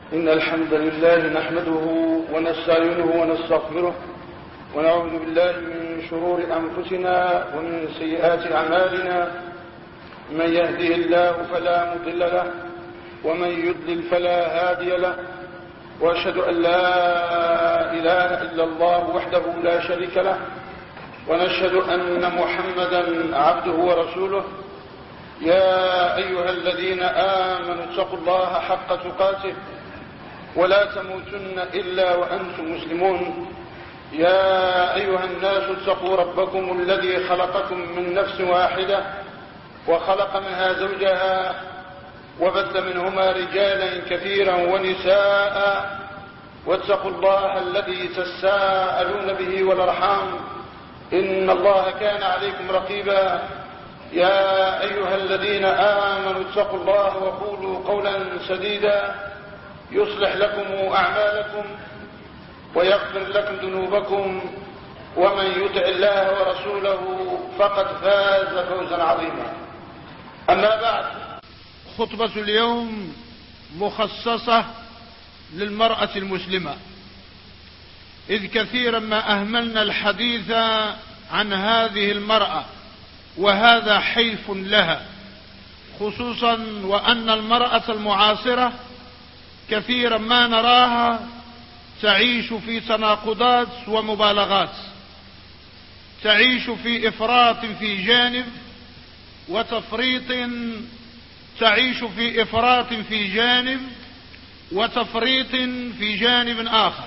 إن الحمد لله نحمده ونستعينه ونستغفره ونعوذ بالله من شرور أنفسنا ومن سيئات أعمالنا. من يهده الله فلا مضل له ومن يضلل فلا هادي له، وأشهد أن لا إله إلا الله وحده لا شريك له، ونشهد أن محمدا عبده ورسوله. يا أيها الذين آمنوا اتقوا الله حق تقاته ولا تموتن إلا وأنتم مسلمون. يا أيها الناس اتقوا ربكم الذي خلقكم من نفس واحدة وخلق منها زوجها وبث منهما رجالا كثيرا ونساء، واتقوا الله الذي تساءلون به والأرحام إن الله كان عليكم رقيبا. يا أيها الذين آمنوا اتقوا الله وقولوا قولا سديدا يصلح لكم أعمالكم ويغفر لكم ذنوبكم، ومن يطع الله ورسوله فقد فاز فوزا عظيما. أما بعد، خطبة اليوم مخصصة للمرأة المسلمة، إذ كثيرا ما أهملنا الحديث عن هذه المرأة، وهذا حيف لها، خصوصا وأن المرأة المعاصرة كثيرا ما نراها تعيش في تناقضات ومبالغات، تعيش في إفراط في جانب وتفريط، تعيش في إفراط في جانب وتفريط في جانب آخر،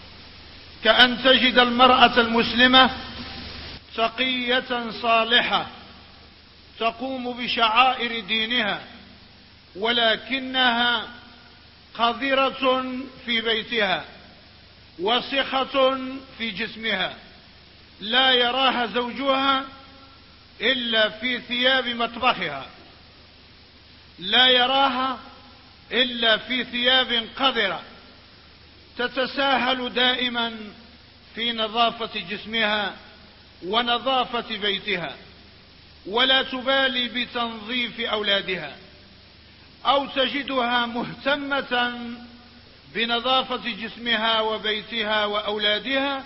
كأن تجد المرأة المسلمة تقية صالحة تقوم بشعائر دينها، ولكنها قذرة في بيتها وسخة في جسمها، لا يراها زوجها إلا في ثياب مطبخها، لا يراها إلا في ثياب قذرة، تتساهل دائما في نظافة جسمها ونظافة بيتها، ولا تبالي بتنظيف أولادها، أو تجدها مهتمة بنظافة جسمها وبيتها وأولادها،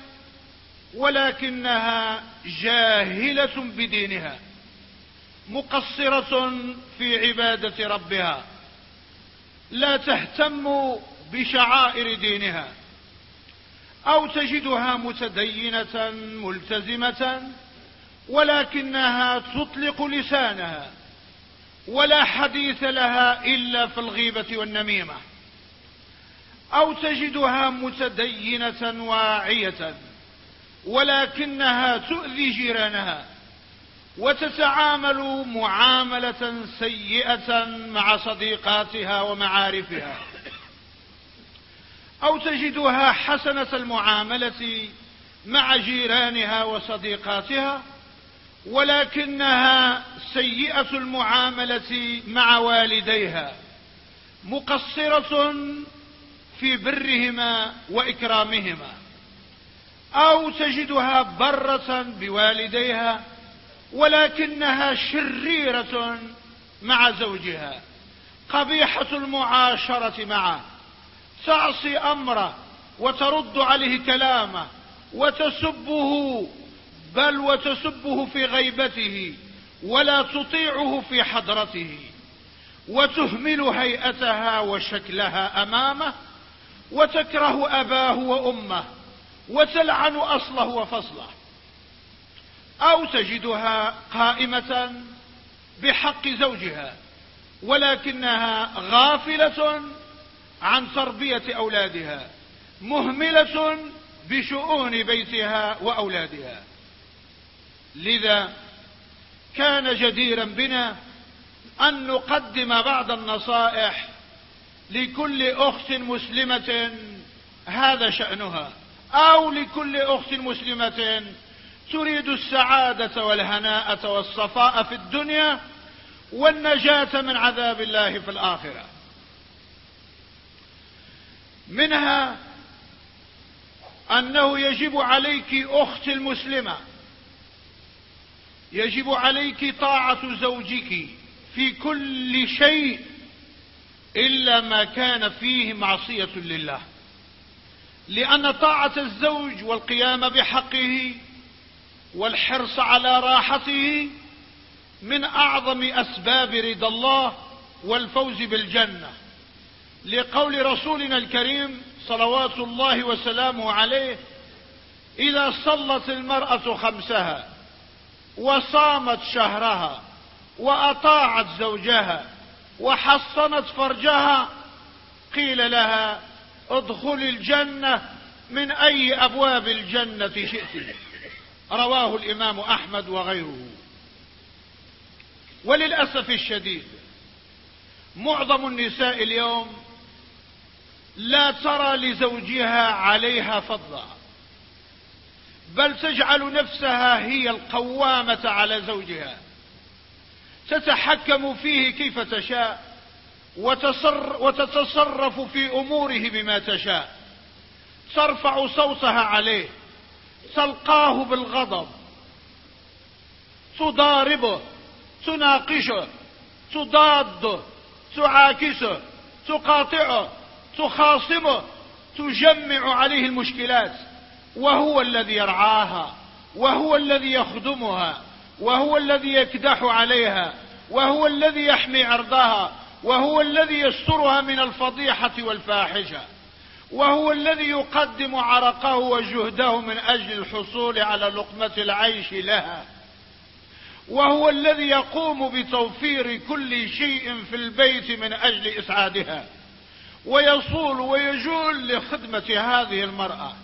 ولكنها جاهلة بدينها، مقصرة في عبادة ربها، لا تهتم بشعائر دينها. أو تجدها متدينة ملتزمة، ولكنها تطلق لسانها ولا حديث لها إلا في الغيبة والنميمة. أو تجدها متدينة واعية، ولكنها تؤذي جيرانها وتتعامل معاملة سيئة مع صديقاتها ومعارفها. أو تجدها حسنة المعاملة مع جيرانها وصديقاتها، ولكنها سيئة المعاملة مع والديها، مقصرة في برهما وإكرامهما. أو تجدها برة بوالديها، ولكنها شريرة مع زوجها، قبيحة المعاشرة معه، تعصي أمره وترد عليه كلامه وتسبه، بل وتسبه في غيبته ولا تطيعه في حضرته، وتهمل هيئتها وشكلها أمامه، وتكره أباه وأمه، وتلعن أصله وفصله. أو تجدها قائمة بحق زوجها، ولكنها غافلة عن تربية أولادها، مهملة بشؤون بيتها وأولادها. لذا كان جديرا بنا أن نقدم بعض النصائح لكل أخت مسلمة هذا شأنها، أو لكل أخت مسلمة تريد السعادة والهناء والصفاء في الدنيا والنجاة من عذاب الله في الآخرة. منها أنه يجب عليك أخت المسلمة، يجب عليك طاعة زوجك في كل شيء إلا ما كان فيه معصية لله، لأن طاعة الزوج والقيام بحقه والحرص على راحته من أعظم أسباب رضا الله والفوز بالجنة، لقول رسولنا الكريم صلوات الله وسلامه عليه: إذا صلت المرأة خمسها وصامت شهرها وأطاعت زوجها وحصنت فرجها قيل لها ادخل الجنة من أي أبواب الجنة شئت. رواه الإمام أحمد وغيره. وللأسف الشديد معظم النساء اليوم لا ترى لزوجها عليها فضلا، بل تجعل نفسها هي القوامة على زوجها، تتحكم فيه كيف تشاء وتتصرف في أموره بما تشاء، ترفع صوتها عليه، تلقاه بالغضب، تضاربه، تناقشه، تضاده، تعاكسه، تقاطعه، تخاصمه، تجمع عليه المشكلات، وهو الذي يرعاها، وهو الذي يخدمها، وهو الذي يكدح عليها، وهو الذي يحمي عرضها، وهو الذي يسترها من الفضيحة والفاحشة، وهو الذي يقدم عرقه وجهده من أجل الحصول على لقمة العيش لها، وهو الذي يقوم بتوفير كل شيء في البيت من أجل إسعادها، ويصول ويجول لخدمة هذه المرأة.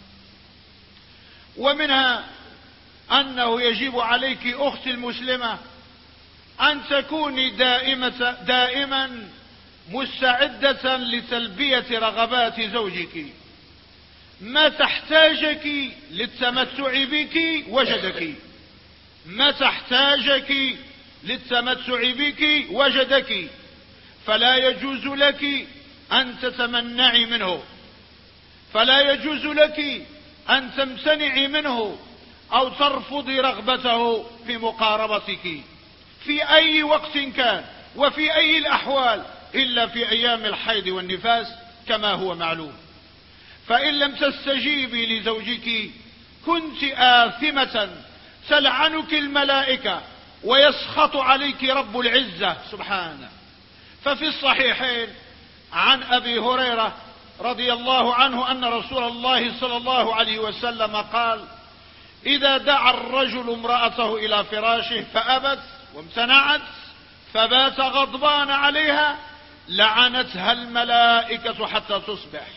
ومنها أنه يجب عليك أختي المسلمة أن تكوني دائما مستعدة لتلبية رغبات زوجك، ما تحتاجك للتمتع بك وجدك، ما تحتاجك للتمتع بك وجدك، فلا يجوز لك أن تتمنعي منه، فلا يجوز لك أن تمتنعي منه أو ترفضي رغبته في مقاربتك في أي وقت كان وفي أي الأحوال، إلا في أيام الحيض والنفاس كما هو معلوم. فإن لم تستجيبي لزوجك كنت آثمة تلعنك الملائكة ويسخط عليك رب العزة سبحانه. ففي الصحيحين عن أبي هريرة رضي الله عنه أن رسول الله صلى الله عليه وسلم قال: إذا دعا الرجل امرأته إلى فراشه فأبت وامتنعت فبات غضبان عليها لعنتها الملائكة حتى تصبح.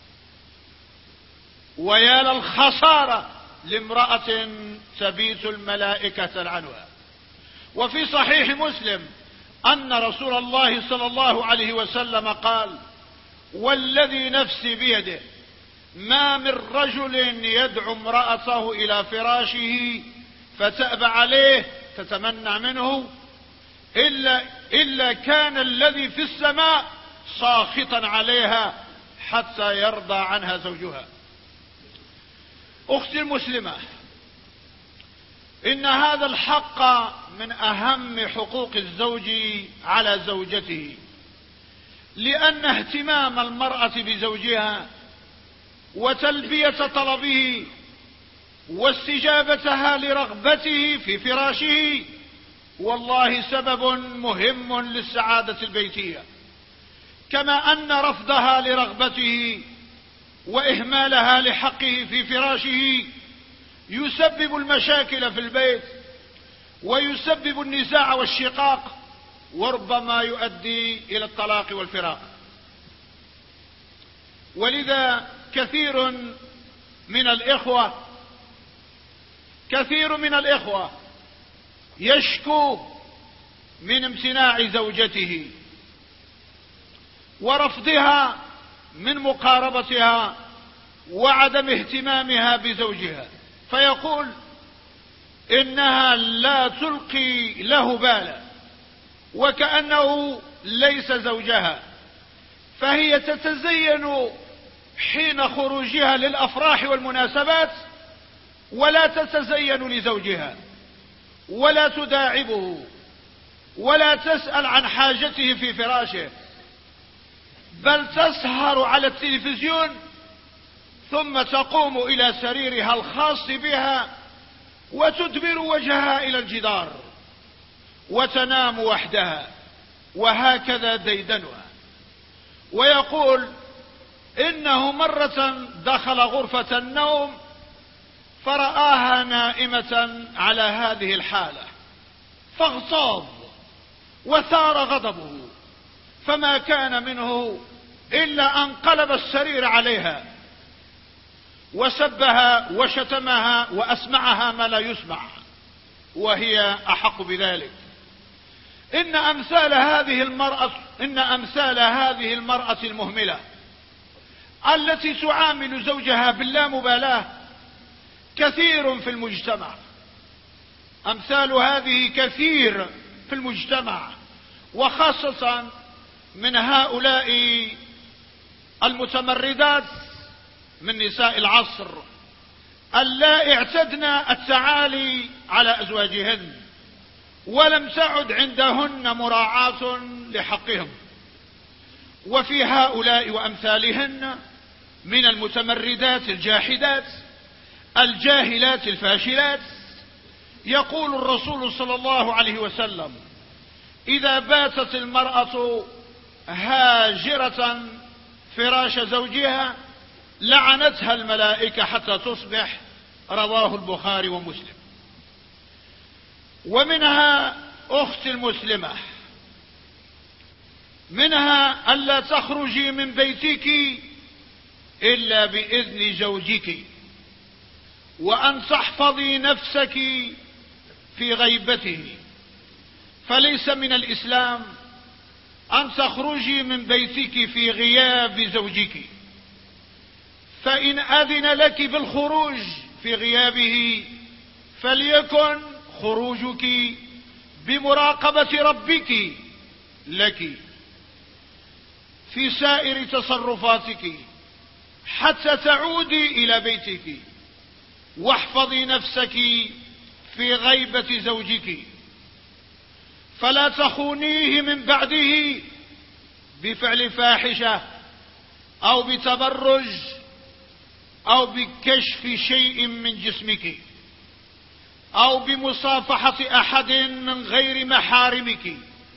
ويا للخسارة لامرأة تبيت الملائكة تلعنها. وفي صحيح مسلم أن رسول الله صلى الله عليه وسلم قال: والذي نفسي بيده ما من رجل يدعو امرأته إلى فراشه فتأبى عليه تتمنع منه إلا كان الذي في السماء ساخطا عليها حتى يرضى عنها زوجها. أختي المسلمة، إن هذا الحق من أهم حقوق الزوج على زوجته، لأن اهتمام المرأة بزوجها وتلبية طلبه واستجابتها لرغبته في فراشه والله سبب مهم للسعادة البيتية، كما أن رفضها لرغبته وإهمالها لحقه في فراشه يسبب المشاكل في البيت ويسبب النزاع والشقاق، وربما يؤدي إلى الطلاق والفراق. ولذا كثير من الإخوة يشكو من امتناع زوجته ورفضها من مقاربتها وعدم اهتمامها بزوجها، فيقول إنها لا تلقي له بالا وكأنه ليس زوجها، فهي تتزين حين خروجها للأفراح والمناسبات ولا تتزين لزوجها ولا تداعبه ولا تسأل عن حاجته في فراشه، بل تسهر على التلفزيون ثم تقوم إلى سريرها الخاص بها وتدبر وجهها إلى الجدار وتنام وحدها، وهكذا ديدنها. ويقول إنه مرة دخل غرفة النوم فرآها نائمة على هذه الحالة فاغتاظ وثار غضبه، فما كان منه إلا أن قلب السرير عليها وسبها وشتمها وأسمعها ما لا يسمع، وهي أحق بذلك. إن أمثال هذه المرأة المهملة التي تعامل زوجها باللامبالاة كثير في المجتمع. أمثال هذه كثير في المجتمع، وخاصة من هؤلاء المتمردات من نساء العصر اللائي اعتدن التعالي على أزواجهن ولم تعد عندهن مراعاة لحقهم. وفي هؤلاء وأمثالهن من المتمردات الجاحدات الجاهلات الفاشلات يقول الرسول صلى الله عليه وسلم: إذا باتت المرأة هاجرة فراش زوجها لعنتها الملائكة حتى تصبح، رواه البخاري ومسلم. ومنها أختي المسلمة، منها ألا تخرجي من بيتك إلا بإذن زوجك، وأن تحفظي نفسك في غيبته، فليس من الإسلام أن تخرجي من بيتك في غياب زوجك، فإن أذن لك بالخروج في غيابه فليكن خروجك بمراقبة ربك لك في سائر تصرفاتك حتى تعودي إلى بيتك، واحفظي نفسك في غيبة زوجك، فلا تخونيه من بعده بفعل فاحشة أو بتبرج أو بكشف شيء من جسمك أو بمصافحة أحد من غير محارمك.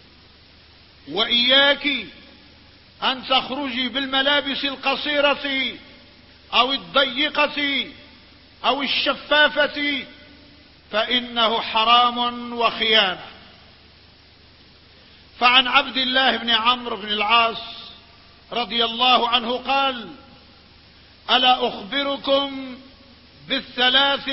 وإياك أن تخرجي بالملابس القصيرة أو الضيقة أو الشفافة، فإنه حرام وخيانة. فعن عبد الله بن عمرو بن العاص رضي الله عنه قال: ألا أخبركم بالثلاث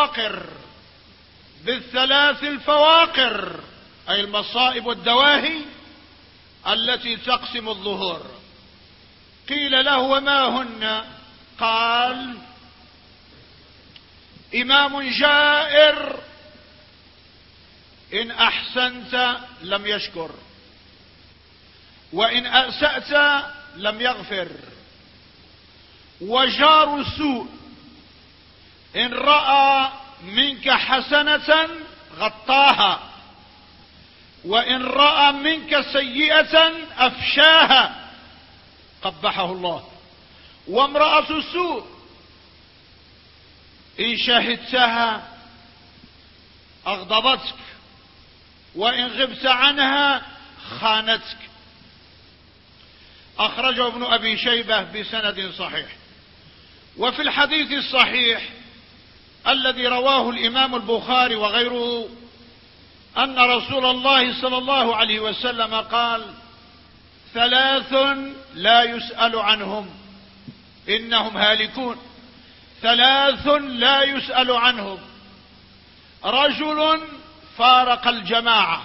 الفواقر أي المصائب والدواهي التي تقسم الظهور. قيل له: وما هن؟ قال: إمام جائر إن أحسنت لم يشكر، وإن أسأت لم يغفر، وجار سوء إن رأى منك حسنة غطاها، وإن رأى منك سيئة أفشاها قبحه الله، وامرأة سوء إن شهدتها أغضبتك، وإن غبت عنها خانتك. أخرجه ابن أبي شيبة بسند صحيح. وفي الحديث الصحيح الذي رواه الإمام البخاري وغيره أن رسول الله صلى الله عليه وسلم قال: ثلاث لا يسأل عنهم إنهم هالكون. ثلاث لا يسأل عنهم: رجل فارق الجماعة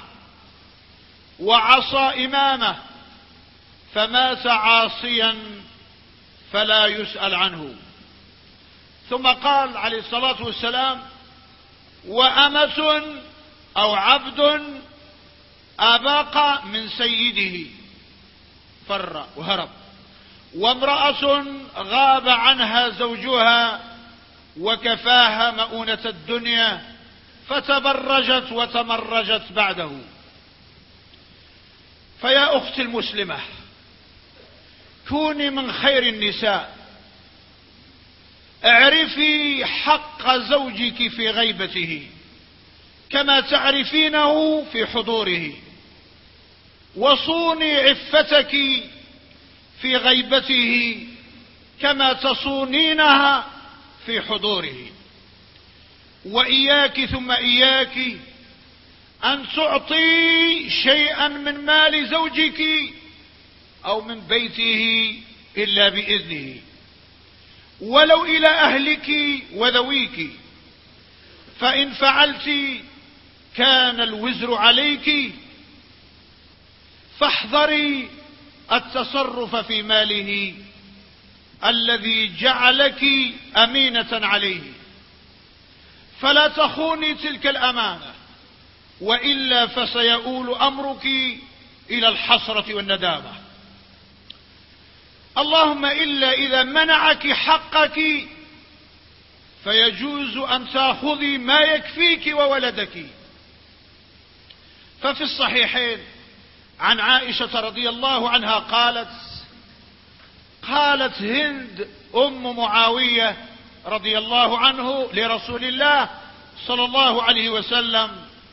وعصى إمامه فمات عاصيا فلا يسأل عنه. ثم قال عليه الصلاة والسلام: وأمة أو عبد أباق من سيده فر وهرب، وامرأة غاب عنها زوجها وكفاها مؤونة الدنيا فتبرجت وتمرجت بعده. فيا أختي المسلمة، كوني من خير النساء، اعرفي حق زوجك في غيبته كما تعرفينه في حضوره، وصوني عفتك في غيبته كما تصونينها في حضوره. وإياك ثم إياك أن تعطي شيئا من مال زوجك أو من بيته إلا بإذنه، ولو إلى أهلك وذويك، فإن فعلت كان الوزر عليك. فاحذري التصرف في ماله الذي جعلك أمينة عليه، فلا تخوني تلك الأمانة، وإلا فسيؤول أمرك إلى الحسرة والندامة. اللهم إلا إذا منعك حقك فيجوز أن تأخذي ما يكفيك وولدك. ففي الصحيحين عن عائشة رضي الله عنها قالت هند أم معاوية رضي الله عنه لرسول الله صلى الله عليه وسلم،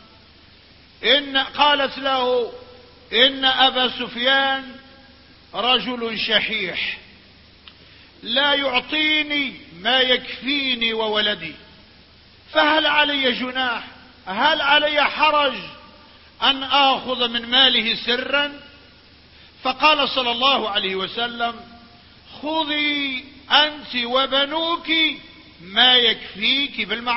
قالت له: إن أبا سفيان رجل شحيح لا يعطيني ما يكفيني وولدي، فهل علي جناح، هل علي حرج أن آخذ من ماله سرا؟ فقال صلى الله عليه وسلم: خذي أنت وبنوك ما يكفيك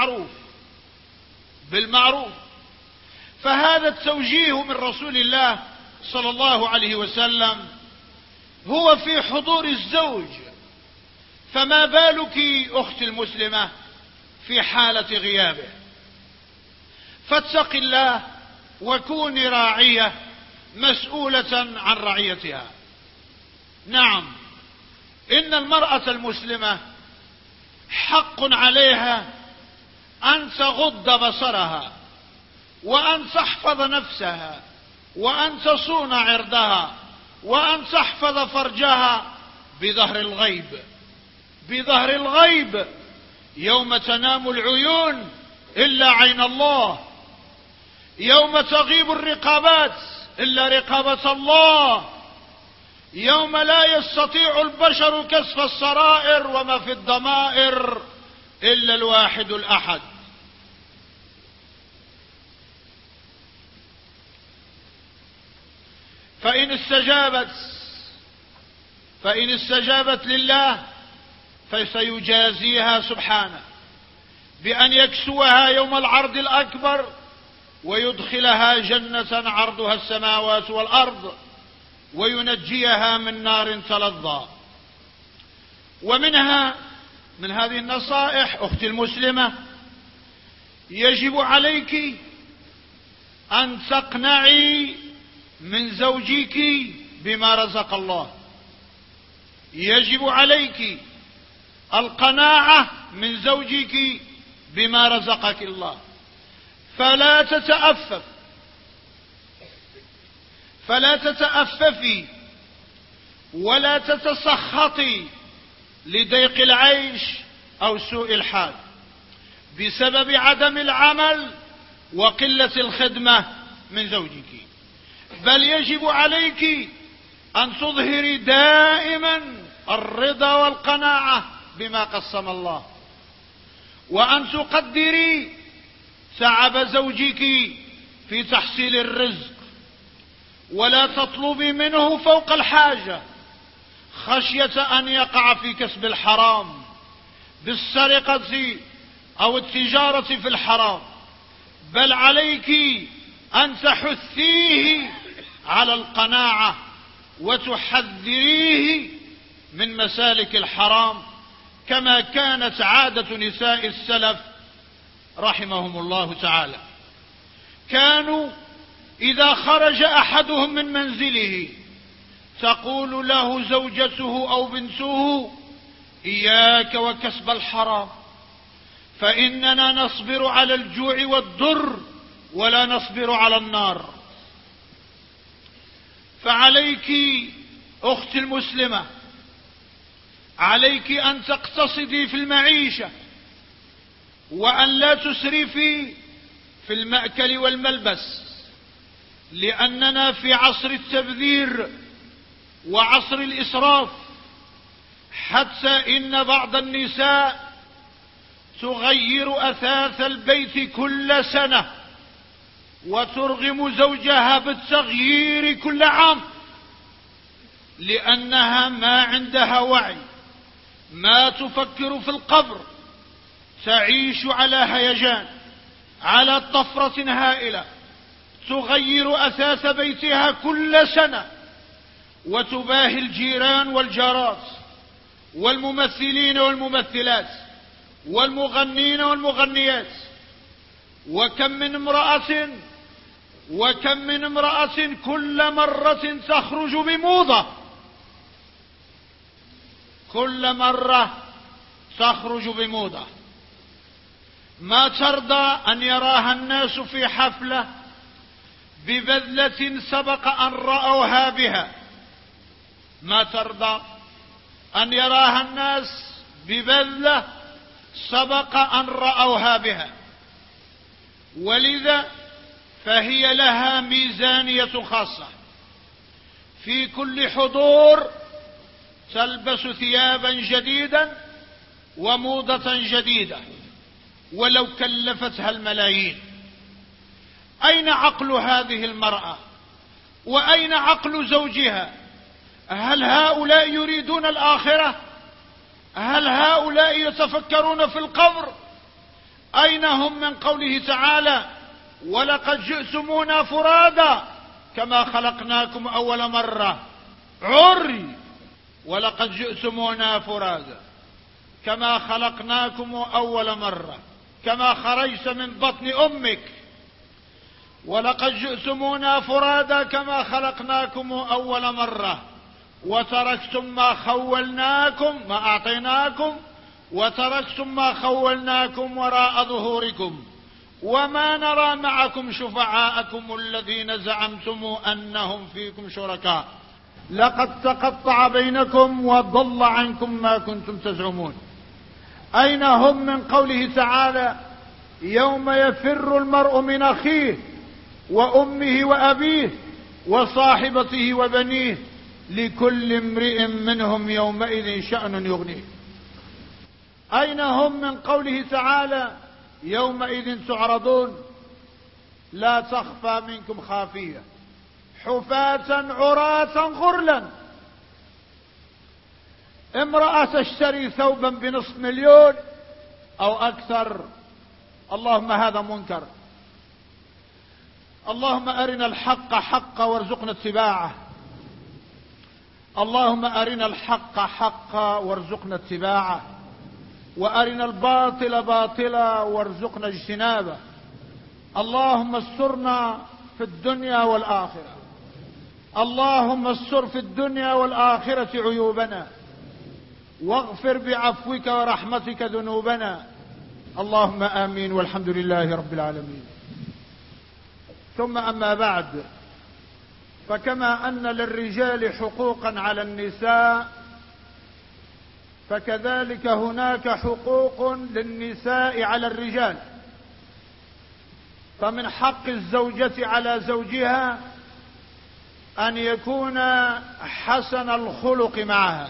بالمعروف. فهذا التوجيه من رسول الله صلى الله عليه وسلم هو في حضور الزوج، فما بالك أختي المسلمة في حالة غيابه؟ فاتق الله وكوني راعية مسؤولة عن رعيتها. نعم، إن المرأة المسلمة حق عليها أن تغض بصرها، وأن تحفظ نفسها، وأن تصون عرضها، وأن تحفظ فرجها بظهر الغيب يوم تنام العيون إلا عين الله، يوم تغيب الرقابات إلا رقابة الله، يوم لا يستطيع البشر كشف السرائر وما في الضمائر إلا الواحد الأحد. فإن استجابت لله فسيجازيها سبحانه بأن يكسوها يوم العرض الأكبر ويدخلها جنة عرضها السماوات والأرض وينجيها من نار تلظى. من هذه النصائح أختي المسلمة، يجب عليك أن تقنعي من زوجك بما رزق الله، يجب عليك القناعة من زوجك بما رزقك الله، فلا تتأففي ولا تتسخطي لضيق العيش أو سوء الحال بسبب عدم العمل وقلة الخدمة من زوجك، بل يجب عليك أن تظهري دائما الرضا والقناعة بما قسم الله، وأن تقدري تعب زوجك في تحصيل الرزق، ولا تطلبي منه فوق الحاجة خشية أن يقع في كسب الحرام بالسرقة أو التجارة في الحرام، بل عليك أن تحثيه على القناعة وتحذريه من مسالك الحرام، كما كانت عادة نساء السلف رحمهم الله تعالى. كانوا إذا خرج أحدهم من منزله تقول له زوجته أو بنته: إياك وكسب الحرام، فإننا نصبر على الجوع والضر ولا نصبر على النار. فعليك أختي المسلمة عليك أن تقتصدي في المعيشة، وأن لا تسرفي في المأكل والملبس، لأننا في عصر التبذير وعصر الإسراف، حتى إن بعض النساء تغير أثاث البيت كل سنة وترغم زوجها بالتغيير كل عام، لأنها ما عندها وعي، ما تفكر في القبر، تعيش على هيجان، على طفرة هائلة، تغير أثاث بيتها كل سنة، وتباهي الجيران والجارات والممثلين والممثلات والمغنين والمغنيات. وكم من امرأة كل مرة تخرج بموضة، كل مرة تخرج بموضة، ما ترضى أن يراها الناس في حفلة ببذلة سبق أن رأوها بها، ما ترضى أن يراها الناس ببذلة سبق أن رأوها بها. ولذا فهي لها ميزانية خاصة، في كل حضور تلبس ثيابا جديدا وموضة جديدة ولو كلفتها الملايين. أين عقل هذه المرأة؟ وأين عقل زوجها؟ هل هؤلاء يريدون الآخرة؟ هل هؤلاء يتفكرون في القبر؟ أين هم من قوله تعالى: ولقد جئتمونا فرادا كما خلقناكم أول مرة؟ عري، ولقد جئتمونا فرادا كما خلقناكم أول مرة، كما خرجت من بطن أمك، ولقد جئتمونا فرادا كما خلقناكم أول مرة، وتركتم ما خولناكم، ما أعطيناكم، وتركتم ما خولناكم وراء ظهوركم، وما نرى معكم شفعاءكم الذين زعمتم أنهم فيكم شركاء، لقد تقطع بينكم وضل عنكم ما كنتم تزعمون. أين هم من قوله تعالى: يوم يفر المرء من أخيه وأمه وأبيه وصاحبته وبنيه لكل امرئ منهم يومئذ شأن يغنيه. أين هم من قوله تعالى: يومئذ تعرضون لا تخفى منكم خافية حفاة عراة غرلا. امرأة تشتري ثوبا بنصف مليون أو أكثر، اللهم هذا منكر. اللهم أرنا الحق حقا وارزقنا اتباعه، اللهم أرنا الحق حقا وارزقنا اتباعه، وأرنا الباطل باطلا وارزقنا اجتنابه. اللهم استرنا في الدنيا والآخرة، اللهم استر في الدنيا والآخرة عيوبنا، واغفر بعفوك ورحمتك ذنوبنا. اللهم آمين، والحمد لله رب العالمين. ثم أما بعد، فكما أن للرجال حقوقا على النساء، فكذلك هناك حقوق للنساء على الرجال. فمن حق الزوجة على زوجها أن يكون حسن الخلق معها،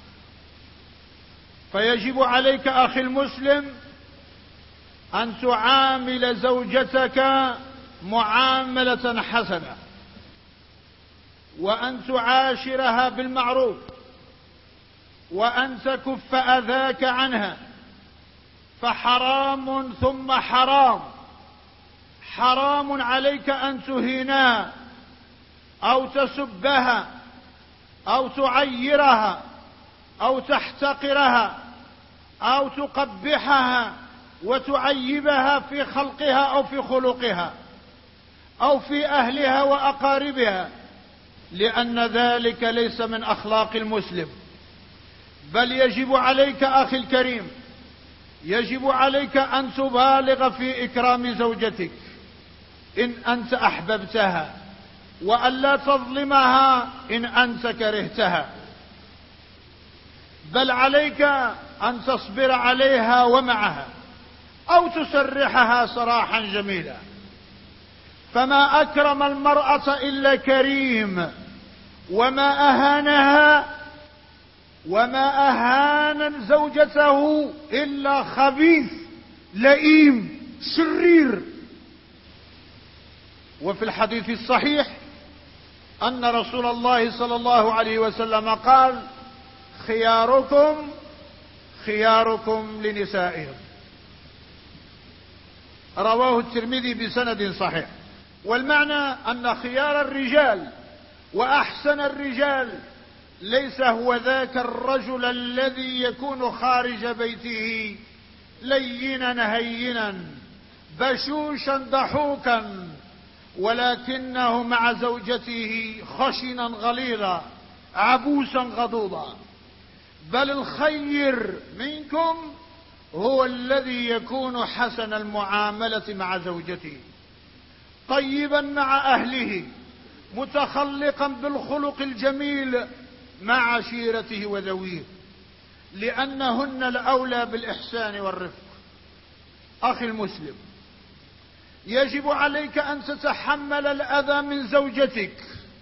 فيجب عليك أخي المسلم أن تعامل زوجتك معاملة حسنة، وأن تعاشرها بالمعروف، وأن تكف أذاك عنها. فحرام ثم حرام، حرام عليك أن تهينها أو تسبها أو تعيرها أو تحتقرها أو تقبحها وتعيبها في خلقها أو في خلقها أو في أهلها وأقاربها، لأن ذلك ليس من أخلاق المسلم. بل يجب عليك أخي الكريم، يجب عليك أن تبالغ في إكرام زوجتك إن أنت أحببتها، وأن لا تظلمها إن أنت كرهتها. بل عليك أن تصبر عليها ومعها أو تسرحها سراحا جميلا. فما أكرم المرأة إلا كريم، وما أهانها وما أهان زوجته إلا خبيث لئيم شرير. وفي الحديث الصحيح أن رسول الله صلى الله عليه وسلم قال: خياركم خياركم لنسائهم. رواه الترمذي بسند صحيح. والمعنى أن خيار الرجال وأحسن الرجال ليس هو ذاك الرجل الذي يكون خارج بيته لينا هينا بشوشا ضحوكا، ولكنه مع زوجته خشنا غليظا عبوسا غضوضا. بل الخير منكم هو الذي يكون حسن المعاملة مع زوجته، طيبا مع أهله، متخلقا بالخلق الجميل مع عشيرته وذويه، لأنهن الأولى بالإحسان والرفق. أخي المسلم، يجب عليك أن تتحمل الأذى من زوجتك،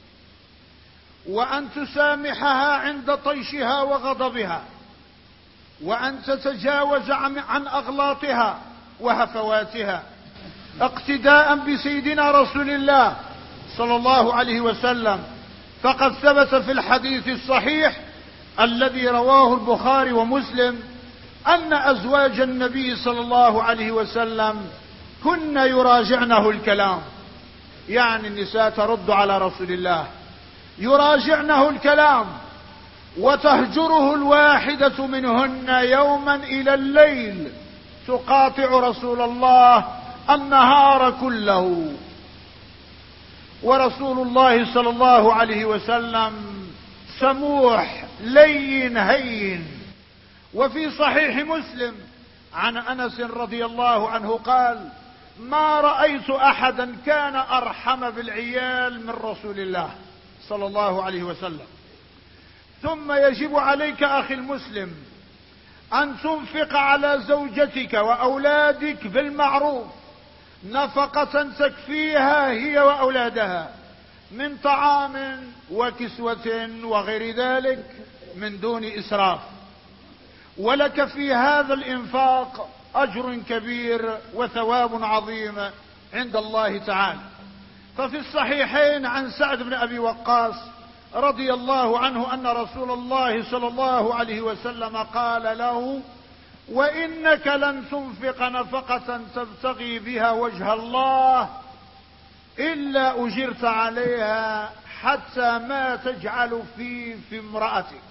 وأن تسامحها عند طيشها وغضبها، وأن تتجاوز عن أغلاطها وهفواتها، اقتداء بسيدنا رسول الله صلى الله عليه وسلم. فقد ثبت في الحديث الصحيح الذي رواه البخاري ومسلم أن أزواج النبي صلى الله عليه وسلم كن يراجعنه الكلام، يعني النساء ترد على رسول الله، يراجعنه الكلام وتهجره الواحدة منهن يوما إلى الليل، تقاطع رسول الله النهار كله. ورسول الله صلى الله عليه وسلم سموح لين هين. وفي صحيح مسلم عن أنس رضي الله عنه قال: ما رأيت أحدا كان أرحم بالعيال من رسول الله صلى الله عليه وسلم. ثم يجب عليك أخي المسلم أن تنفق على زوجتك وأولادك بالمعروف نفقة تكفيها هي وأولادها من طعام وكسوة وغير ذلك من دون إسراف، ولك في هذا الإنفاق أجر كبير وثواب عظيم عند الله تعالى. ففي الصحيحين عن سعد بن أبي وقاص رضي الله عنه أن رسول الله صلى الله عليه وسلم قال له: وإنك لن تنفق نفقة تبتغي بها وجه الله إلا أجرت عليها حتى ما تجعل في امرأتك،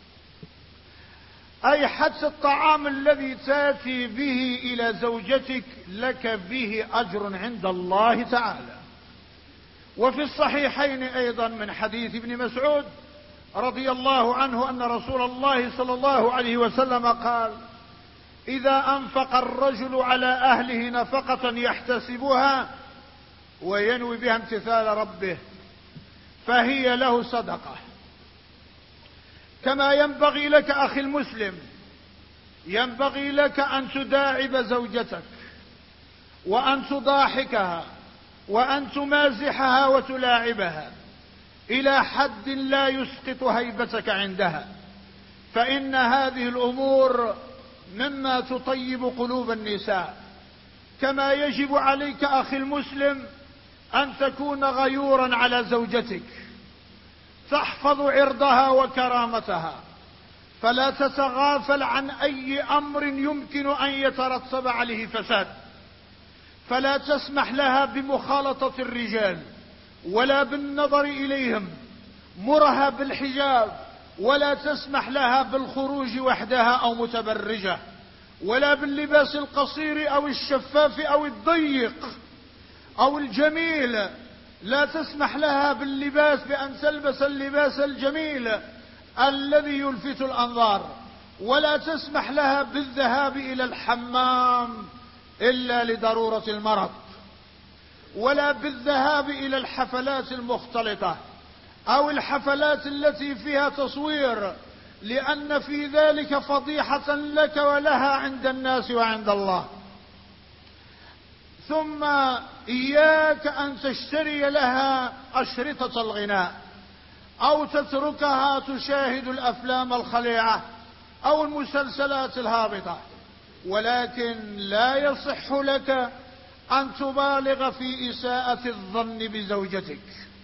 أي حتى الطعام الذي تأتي به إلى زوجتك لك به أجر عند الله تعالى. وفي الصحيحين أيضا من حديث ابن مسعود رضي الله عنه أن رسول الله صلى الله عليه وسلم قال: إذا أنفق الرجل على أهله نفقة يحتسبها وينوي بها امتثال ربه فهي له صدقة. كما ينبغي لك أخي المسلم، ينبغي لك أن تداعب زوجتك وأن تضاحكها وأن تمازحها وتلاعبها إلى حد لا يسقط هيبتك عندها، فإن هذه الأمور مما تطيب قلوب النساء. كما يجب عليك أخي المسلم أن تكون غيورا على زوجتك، تحفظ عرضها وكرامتها، فلا تتغافل عن أي أمر يمكن أن يترتب عليه فساد، فلا تسمح لها بمخالطة الرجال ولا بالنظر إليهم، مرها بالحجاب، ولا تسمح لها بالخروج وحدها أو متبرجة، ولا باللباس القصير أو الشفاف أو الضيق أو الجميل. لا تسمح لها باللباس بأن تلبس اللباس الجميل الذي يلفت الأنظار، ولا تسمح لها بالذهاب إلى الحمام إلا لضرورة المرض، ولا بالذهاب إلى الحفلات المختلطة أو الحفلات التي فيها تصوير لأن في ذلك فضيحة لك ولها عند الناس وعند الله. ثم إياك أن تشتري لها أشرطة الغناء أو تتركها تشاهد الأفلام الخليعة أو المسلسلات الهابطة، ولكن لا يصح لك أن تبالغ في إساءة الظن بزوجتك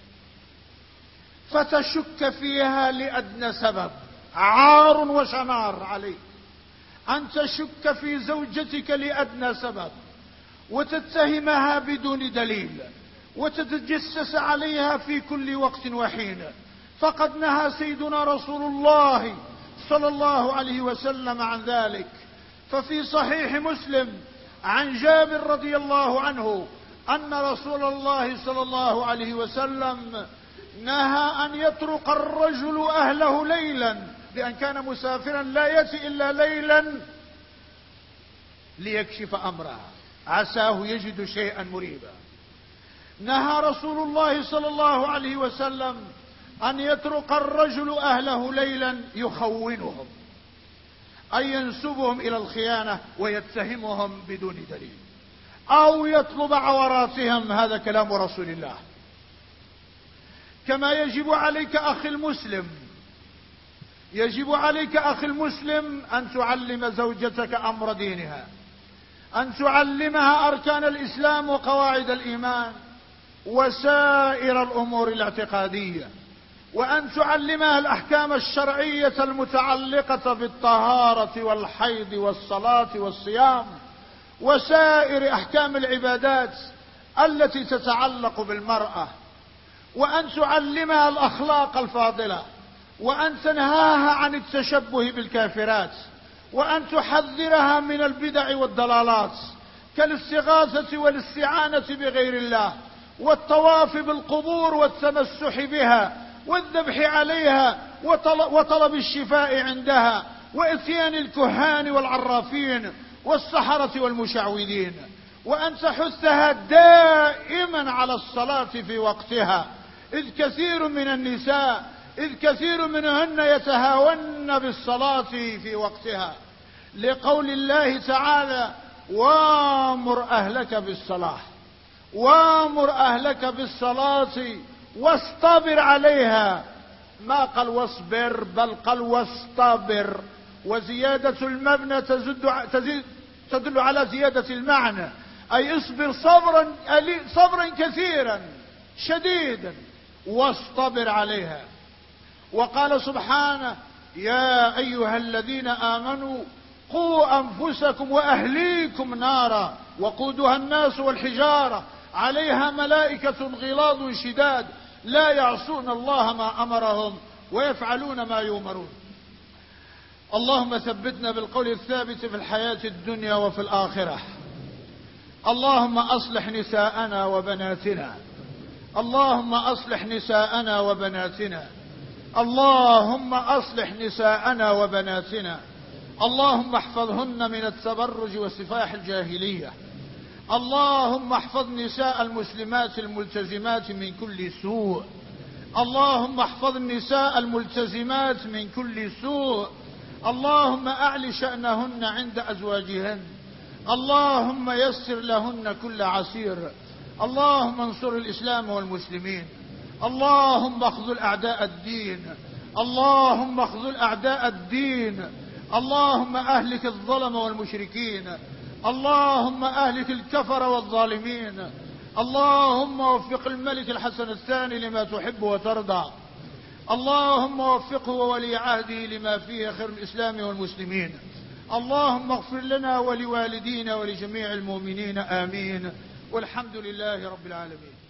فتشك فيها لأدنى سبب، عار وشنار عليك أن تشك في زوجتك لأدنى سبب وتتهمها بدون دليل وتتجسس عليها في كل وقت وحين. فقد نهى سيدنا رسول الله صلى الله عليه وسلم عن ذلك. ففي صحيح مسلم عن جابر رضي الله عنه أن رسول الله صلى الله عليه وسلم نهى أن يطرق الرجل أهله ليلا، لأن كان مسافرا لا يأتي إلا ليلا ليكشف أمرها عساه يجد شيئا مريبا. نهى رسول الله صلى الله عليه وسلم أن يطرق الرجل أهله ليلا يخونهم، أي ينسبهم إلى الخيانة ويتهمهم بدون دليل أو يطلب عوراتهم. هذا كلام رسول الله. كما يجب عليك أخي المسلم، يجب عليك أخي المسلم أن تعلم زوجتك أمر دينها، أن تعلمها أركان الإسلام وقواعد الإيمان وسائر الأمور الاعتقادية، وأن تعلمها الأحكام الشرعية المتعلقة بالطهارة والحيض والصلاة والصيام وسائر أحكام العبادات التي تتعلق بالمرأة، وأن تعلمها الأخلاق الفاضلة، وأن تنهاها عن التشبه بالكافرات، وأن تحذرها من البدع والضلالات كالاستغاثة والاستعانة بغير الله والطواف بالقبور والتمسح بها والذبح عليها وطلب الشفاء عندها وإتيان الكهان والعرافين والسحرة والمشعوذين، وأن تحثها دائما على الصلاة في وقتها، إذ كثير منهن يتهاون بالصلاة في وقتها، لقول الله تعالى: وامر أهلك بالصلاة، وامر أهلك بالصلاة واصطبر عليها. ما قال واصبر، بل قال واصطبر، وزيادة المبنى تدل على زيادة المعنى، أي اصبر صبرا كثيرا شديدا واصطبر عليها. وقال سبحانه: يا أيها الذين آمنوا قوا أنفسكم وأهليكم نارا وقودها الناس والحجارة عليها ملائكة غلاظ شداد لا يعصون الله ما أمرهم ويفعلون ما يؤمرون. اللهم ثبتنا بالقول الثابت في الحياة الدنيا وفي الآخرة. اللهم أصلح نساءنا وبناتنا، اللهم أصلح نساءنا وبناتنا، اللهم أصلح نساءنا وبناتنا، اللهم احفظهن من التبرج وسفاح الجاهلية، اللهم احفظ نساء المسلمات الملتزمات من كل سوء، اللهم احفظ النساء الملتزمات من كل سوء، اللهم أعل شأنهن عند أزواجهن، اللهم يسر لهن كل عسير، اللهم انصر الإسلام والمسلمين، اللهم اخذل أعداء الدين، اللهم اخذل أعداء الدين، اللهم أهلك الظلم والمشركين، اللهم أهلك الكفر والظالمين، اللهم وفق الملك الحسن الثاني لما تحب وترضى، اللهم وفقه وولي عهده لما فيه خير الإسلام والمسلمين، اللهم اغفر لنا ولوالدينا ولجميع المؤمنين آمين، والحمد لله رب العالمين.